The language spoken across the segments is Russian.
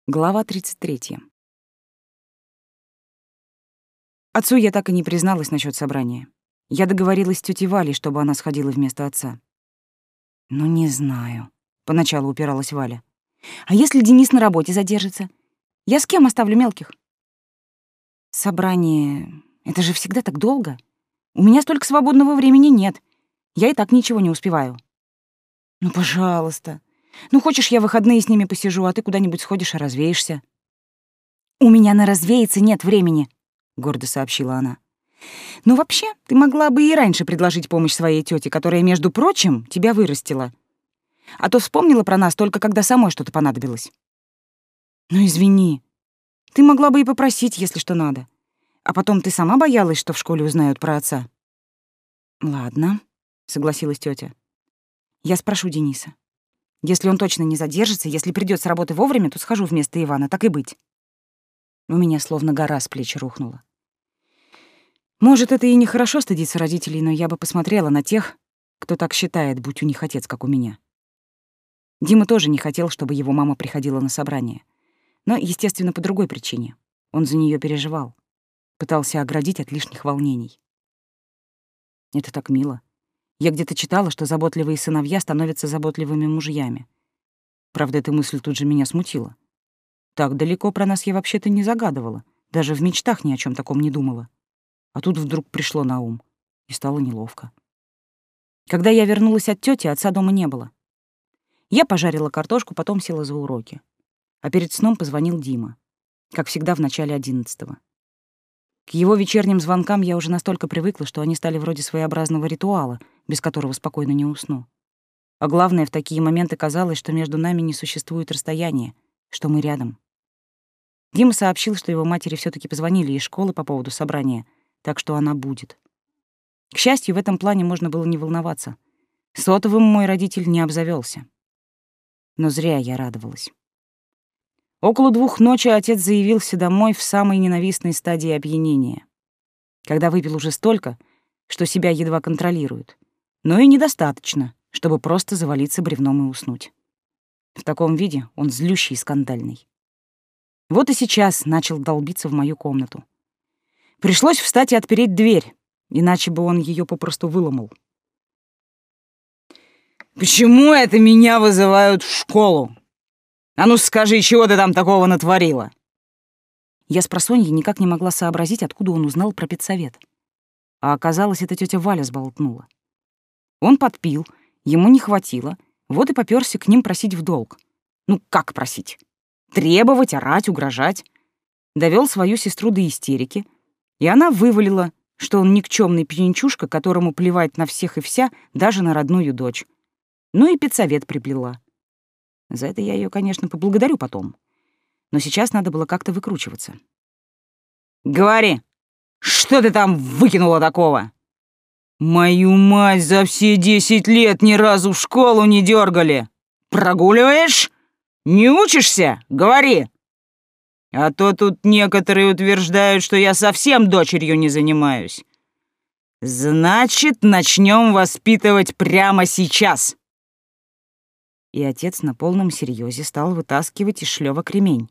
Глава 33. Отцу я так и не призналась насчет собрания. Я договорилась с тётей Валей, чтобы она сходила вместо отца. «Ну, не знаю», — поначалу упиралась Валя. «А если Денис на работе задержится? Я с кем оставлю мелких?» «Собрание — это же всегда так долго. У меня столько свободного времени нет. Я и так ничего не успеваю». «Ну, пожалуйста. Ну, хочешь, я в выходные с ними посижу, а ты куда-нибудь сходишь и развеешься?» «У меня на развеяться нет времени», — гордо сообщила она. «Ну, вообще, ты могла бы и раньше предложить помощь своей тёте, которая, между прочим, тебя вырастила. А то вспомнила про нас только когда самой что-то понадобилось». «Ну, извини. Ты могла бы и попросить, если что надо. А потом ты сама боялась, что в школе узнают про отца». «Ладно», — согласилась тётя. «Я спрошу Дениса. Если он точно не задержится, если придёт с работы вовремя, то схожу вместо Ивана, так и быть». У меня словно гора с плеч рухнула. Может, это и нехорошо стыдиться родителей, но я бы посмотрела на тех, кто так считает, будь у них отец, как у меня. Дима тоже не хотел, чтобы его мама приходила на собрание. Но, естественно, по другой причине. Он за неё переживал. Пытался оградить от лишних волнений. Это так мило. Я где-то читала, что заботливые сыновья становятся заботливыми мужьями. Правда, эта мысль тут же меня смутила. Так далеко про нас я вообще-то не загадывала. Даже в мечтах ни о чём таком не думала. А тут вдруг пришло на ум, и стало неловко. Когда я вернулась от тёти, отца дома не было. Я пожарила картошку, потом села за уроки. А перед сном позвонил Дима, как всегда в начале 11-го. К его вечерним звонкам я уже настолько привыкла, что они стали вроде своеобразного ритуала, без которого спокойно не усну. А главное, в такие моменты казалось, что между нами не существует расстояния, что мы рядом. Дима сообщил, что его матери всё-таки позвонили из школы по поводу собрания, так что она будет. К счастью, в этом плане можно было не волноваться. Сотовым мой родитель не обзавелся. Но зря я радовалась. Около 2 ночи отец заявился домой в самой ненавистной стадии опьянения, когда выпил уже столько, что себя едва контролирует, но и недостаточно, чтобы просто завалиться бревном и уснуть. В таком виде он злющий и скандальный. Вот и сейчас начал долбиться в мою комнату. Пришлось встать и отпереть дверь, иначе бы он её попросту выломал. «Почему это меня вызывают в школу? А ну скажи, чего ты там такого натворила?» Я спросонья никак не могла сообразить, откуда он узнал про педсовет. А оказалось, это тётя Валя сболтнула. Он подпил, ему не хватило, вот и попёрся к ним просить в долг. Ну, как просить? Требовать, орать, угрожать. Довёл свою сестру до истерики, и она вывалила, что он никчёмный пьянчушка, которому плевать на всех и вся, даже на родную дочь. Ну и педсовет приплела. За это я её, конечно, поблагодарю потом. Но сейчас надо было как-то выкручиваться. «Говори, что ты там выкинула такого? Мою мать за все 10 лет ни разу в школу не дёргали. Прогуливаешь? Не учишься? Говори. А то тут некоторые утверждают, что я совсем дочерью не занимаюсь. Значит, начнём воспитывать прямо сейчас». И отец на полном серьёзе стал вытаскивать из шлёвок ремень.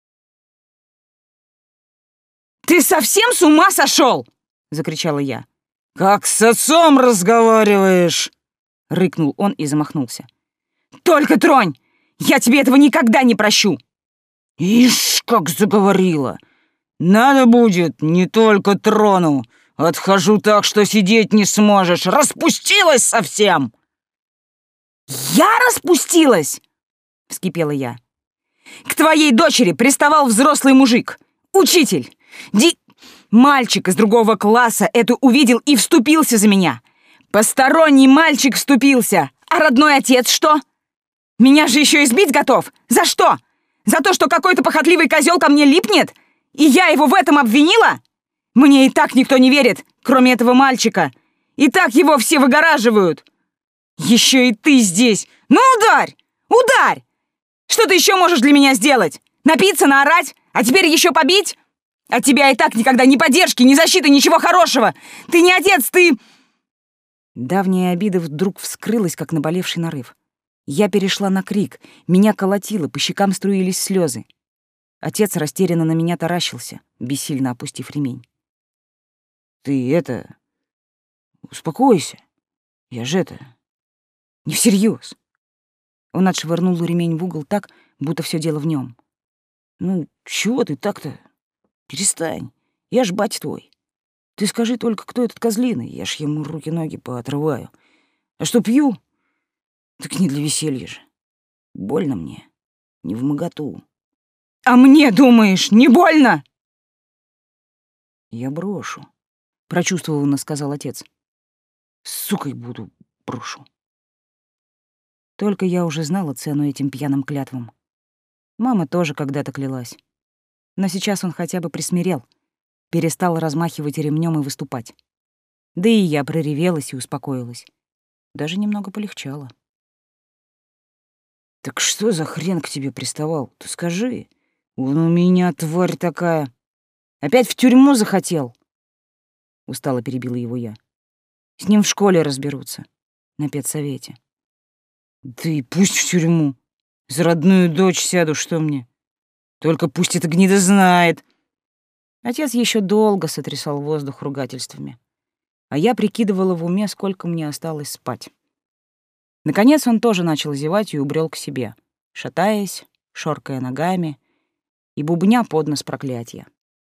«Ты совсем с ума сошёл?» — закричала я. «Как с отцом разговариваешь?» — рыкнул он и замахнулся. «Только тронь! Я тебе этого никогда не прощу!» «Ишь, как заговорила! Надо будет, не только трону. Отхожу так, что сидеть не сможешь. Распустилась совсем!» «Я распустилась?» — вскипела я. «К твоей дочери приставал взрослый мужик, учитель, мальчик из другого класса это увидел и вступился за меня. Посторонний мальчик вступился, а родной отец что? Меня же еще избить готов. За что? За то, что какой-то похотливый козел ко мне липнет? И я его в этом обвинила? Мне и так никто не верит, кроме этого мальчика. И так его все выгораживают. Еще и ты здесь. Ну ударь! Ударь! Что ты еще можешь для меня сделать? Напиться, наорать? А теперь еще побить? От тебя и так никогда ни поддержки, ни защиты, ничего хорошего. Ты не отец, ты...» Давняя обида вдруг вскрылась, как наболевший нарыв. Я перешла на крик, меня колотило, по щекам струились слезы. Отец растерянно на меня таращился, бессильно опустив ремень. «Ты успокойся. Я же не всерьез. Он отшвырнул ремень в угол так, будто все дело в нем. «Ну, чего ты так-то? Перестань. Я ж батя твой. Ты скажи только, кто этот козлиный, я ж ему руки-ноги поотрываю. А что пью? Так не для веселья же. Больно мне. Не вмоготу». «А мне, думаешь, не больно?» «Я брошу», — прочувствованно сказал отец. «Сукой буду, брошу». Только я уже знала цену этим пьяным клятвам. Мама тоже когда-то клялась. Но сейчас он хотя бы присмирел, перестал размахивать ремнем и выступать. Да и я проревелась и успокоилась. Даже немного полегчало. «Так что за хрен к тебе приставал? Ты скажи. Он у меня тварь такая. Опять в тюрьму захотел?» Устало перебила его я. «С ним в школе разберутся. На педсовете». «Да и пусть в тюрьму. За родную дочь сяду, что мне? Только пусть эта гнида знает». Отец еще долго сотрясал воздух ругательствами, а я прикидывала в уме, сколько мне осталось спать. Наконец он тоже начал зевать и убрел к себе, шатаясь, шоркая ногами и бубня под нос проклятия.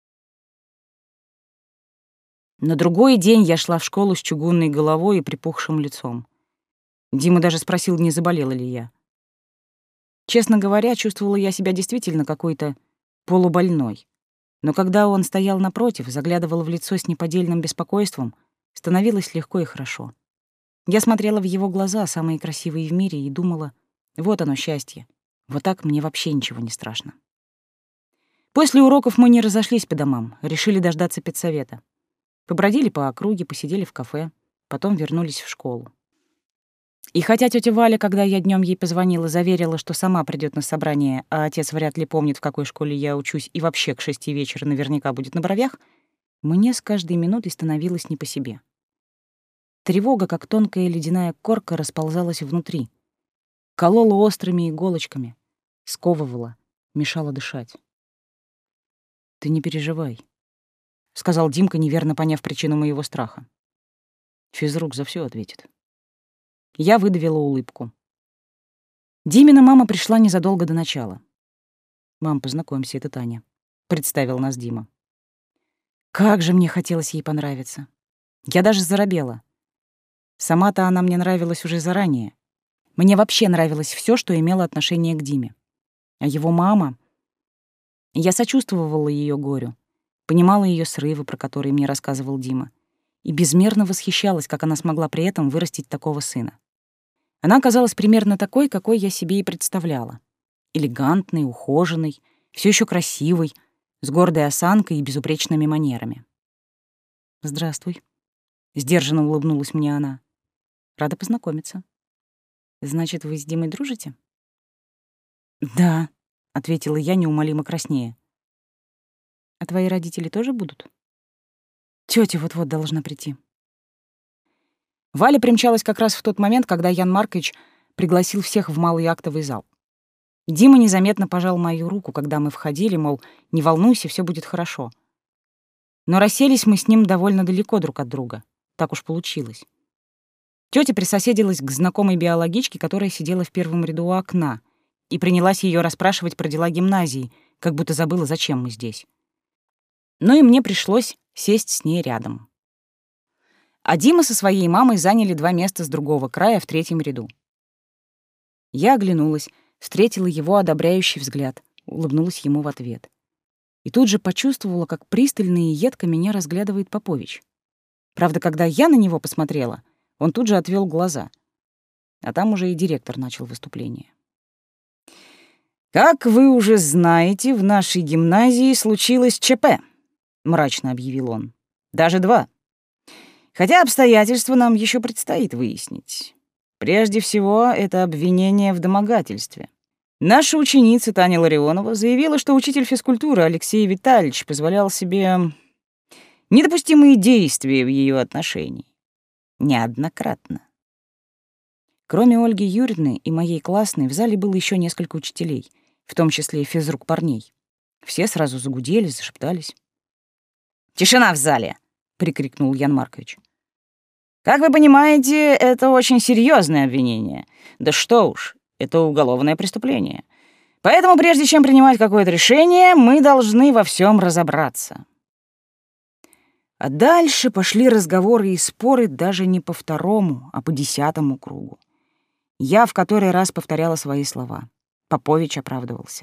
На другой день я шла в школу с чугунной головой и припухшим лицом. Дима даже спросил, не заболела ли я. Честно говоря, чувствовала я себя действительно какой-то полубольной. Но когда он стоял напротив, заглядывал в лицо с неподдельным беспокойством, становилось легко и хорошо. Я смотрела в его глаза, самые красивые в мире, и думала, вот оно счастье. Вот так мне вообще ничего не страшно. После уроков мы не разошлись по домам, решили дождаться педсовета. Побродили по округе, посидели в кафе, потом вернулись в школу. И хотя тётя Валя, когда я днём ей позвонила, заверила, что сама придёт на собрание, а отец вряд ли помнит, в какой школе я учусь, и вообще к 6 вечера наверняка будет на бровях, мне с каждой минутой становилось не по себе. Тревога, как тонкая ледяная корка, расползалась внутри, колола острыми иголочками, сковывала, мешала дышать. «Ты не переживай», — сказал Димка, неверно поняв причину моего страха. «Физрук за всё ответит». Я выдавила улыбку. Димина мама пришла незадолго до начала. «Мам, познакомься, это Таня», — представил нас Дима. Как же мне хотелось ей понравиться. Я даже заробела. Сама-то она мне нравилась уже заранее. Мне вообще нравилось всё, что имело отношение к Диме. А его мама... Я сочувствовала её горю, понимала её срывы, про которые мне рассказывал Дима, и безмерно восхищалась, как она смогла при этом вырастить такого сына. Она оказалась примерно такой, какой я себе и представляла. Элегантной, ухоженной, всё ещё красивой, с гордой осанкой и безупречными манерами. «Здравствуй», — сдержанно улыбнулась мне она. «Рада познакомиться. Значит, вы с Димой дружите?» «Да», — ответила я, неумолимо краснея. «А твои родители тоже будут?» «Тётя вот-вот должна прийти». Валя примчалась как раз в тот момент, когда Ян Маркович пригласил всех в малый актовый зал. Дима незаметно пожал мою руку, когда мы входили, мол, не волнуйся, всё будет хорошо. Но расселись мы с ним довольно далеко друг от друга. Так уж получилось. Тётя присоседилась к знакомой биологичке, которая сидела в первом ряду у окна, и принялась её расспрашивать про дела гимназии, как будто забыла, зачем мы здесь. Ну и мне пришлось сесть с ней рядом. А Дима со своей мамой заняли 2 места с другого края в 3-м ряду. Я оглянулась, встретила его одобряющий взгляд, улыбнулась ему в ответ. И тут же почувствовала, как пристально и едко меня разглядывает Попович. Правда, когда я на него посмотрела, он тут же отвел глаза. А там уже и директор начал выступление. «Как вы уже знаете, в нашей гимназии случилось ЧП», — мрачно объявил он. «Даже 2. Хотя обстоятельства нам еще предстоит выяснить. Прежде всего, это обвинение в домогательстве. Наша ученица Таня Ларионова заявила, что учитель физкультуры Алексей Витальевич позволял себе недопустимые действия в ее отношении. Неоднократно. Кроме Ольги Юрьевны и моей классной, в зале было еще несколько учителей, в том числе физрук парней. Все сразу загудели, зашептались. «Тишина в зале!» — прикрикнул Ян Маркович. «Как вы понимаете, это очень серьезное обвинение. Да что уж, это уголовное преступление. Поэтому прежде чем принимать какое-то решение, мы должны во всем разобраться». А дальше пошли разговоры и споры даже не по второму, а по 10-му кругу. Я в который раз повторяла свои слова. Попович оправдывался.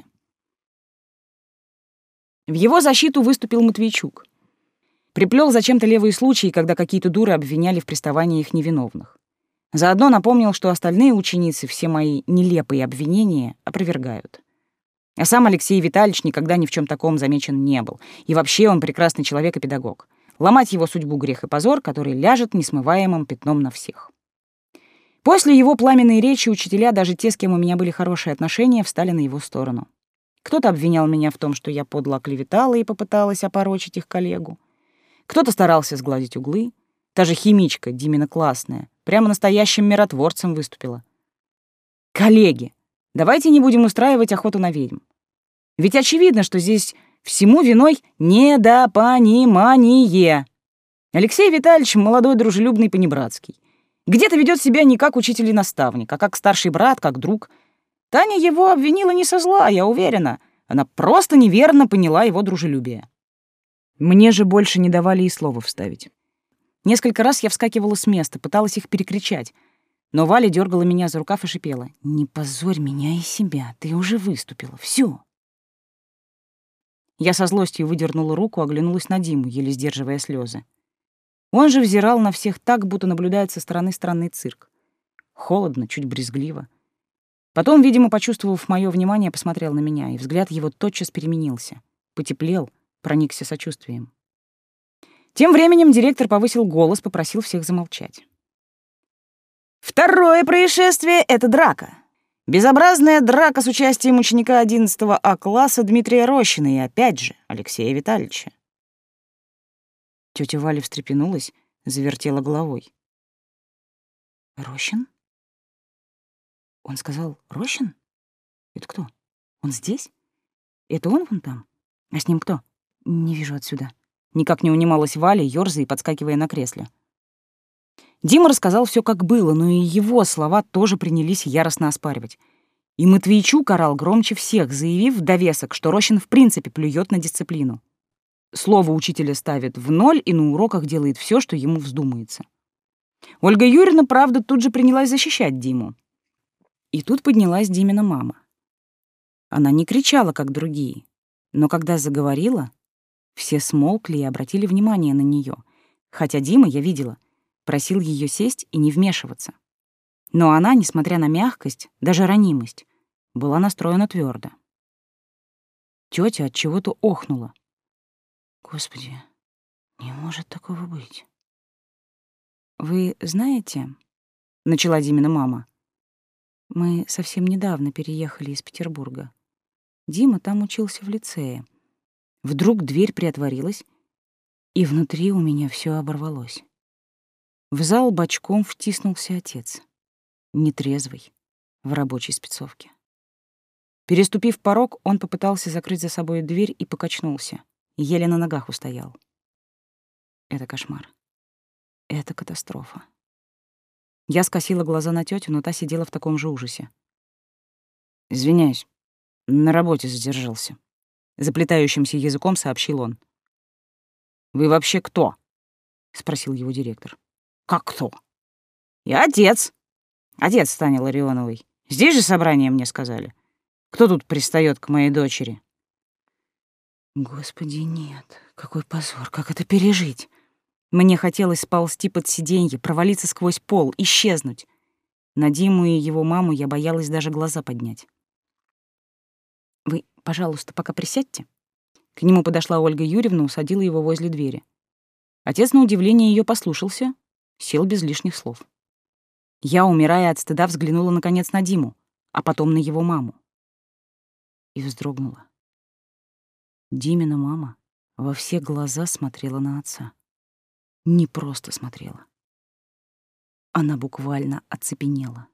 В его защиту выступил Матвейчук. Приплел зачем-то левые случаи, когда какие-то дуры обвиняли в приставании их невиновных. Заодно напомнил, что остальные ученицы все мои нелепые обвинения опровергают. А сам Алексей Витальевич никогда ни в чем таком замечен не был. И вообще он прекрасный человек и педагог. Ломать его судьбу — грех и позор, который ляжет несмываемым пятном на всех. После его пламенной речи учителя, даже те, с кем у меня были хорошие отношения, встали на его сторону. Кто-то обвинял меня в том, что я подло оклеветала и попыталась опорочить их коллегу. Кто-то старался сгладить углы. Та же химичка, Димина классная, прямо настоящим миротворцем выступила. Коллеги, давайте не будем устраивать охоту на ведьм. Ведь очевидно, что здесь всему виной недопонимание. Алексей Витальевич молодой, дружелюбный, понебратский. Где-то ведет себя не как учитель и наставник, а как старший брат, как друг. Таня его обвинила не со зла, я уверена. Она просто неверно поняла его дружелюбие. Мне же больше не давали и слова вставить. Несколько раз я вскакивала с места, пыталась их перекричать, но Валя дергала меня за рукав и шипела: «Не позорь меня и себя, ты уже выступила, всё». Я со злостью выдернула руку, оглянулась на Диму, еле сдерживая слезы. Он же взирал на всех так, будто наблюдает со стороны странный цирк. Холодно, чуть брезгливо. Потом, видимо, почувствовав моё внимание, посмотрел на меня, и взгляд его тотчас переменился, потеплел, проникся сочувствием. Тем временем директор повысил голос, попросил всех замолчать. Второе происшествие — это драка. Безобразная драка с участием ученика 11 А-класса Дмитрия Рощина и, опять же, Алексея Витальевича. Тётя Валя встрепенулась, завертела головой. «Рощин? Он сказал Рощин? Это кто? Он здесь? Это он вон там? А с ним кто? Не вижу отсюда». Никак не унималась Валя, ёрзая и подскакивая на кресле. Дима рассказал всё как было, но и его слова тоже принялись яростно оспаривать. И Матвейчук орал громче всех, заявив в довесок, что Рощин в принципе плюёт на дисциплину. Слово учителя ставит в ноль и на уроках делает всё, что ему вздумается. Ольга Юрьевна, правда, тут же принялась защищать Диму. И тут поднялась Димина мама. Она не кричала, как другие, но когда заговорила, все смолкли и обратили внимание на неё, хотя Дима, я видела, просил её сесть и не вмешиваться. Но она, несмотря на мягкость, даже ранимость, была настроена твёрдо. Тётя от чего-то охнула. «Господи, не может такого быть». «Вы знаете, — начала Димина мама, — мы совсем недавно переехали из Петербурга. Дима там учился в лицее. Вдруг дверь приотворилась, и внутри у меня всё оборвалось. В зал бочком втиснулся отец, нетрезвый, в рабочей спецовке. Переступив порог, он попытался закрыть за собой дверь и покачнулся, еле на ногах устоял. Это кошмар. Это катастрофа». Я скосила глаза на тётю, но та сидела в таком же ужасе. «Извиняюсь, на работе задержался», — заплетающимся языком сообщил он. «Вы вообще кто?» — спросил его директор. «Как кто?» «Я отец. Отец Тани Ларионовой. Здесь же собрание мне сказали. Кто тут пристаёт к моей дочери?» Господи, нет, какой позор, как это пережить? Мне хотелось сползти под сиденье, провалиться сквозь пол, исчезнуть. На Диму и его маму я боялась даже глаза поднять. «Вы, пожалуйста, пока присядьте». К нему подошла Ольга Юрьевна, усадила его возле двери. Отец, на удивление, её послушался, сел без лишних слов. Я, умирая от стыда, взглянула наконец на Диму, а потом на его маму. И вздрогнула. Димина мама во все глаза смотрела на отца. Не просто смотрела. Она буквально оцепенела.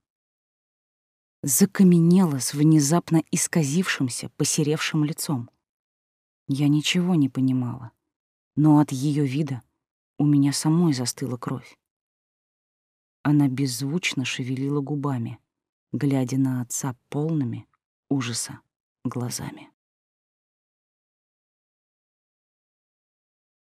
Закаменела с внезапно исказившимся, посеревшим лицом. Я ничего не понимала, но от ее вида у меня самой застыла кровь. Она беззвучно шевелила губами, глядя на отца полными ужаса глазами.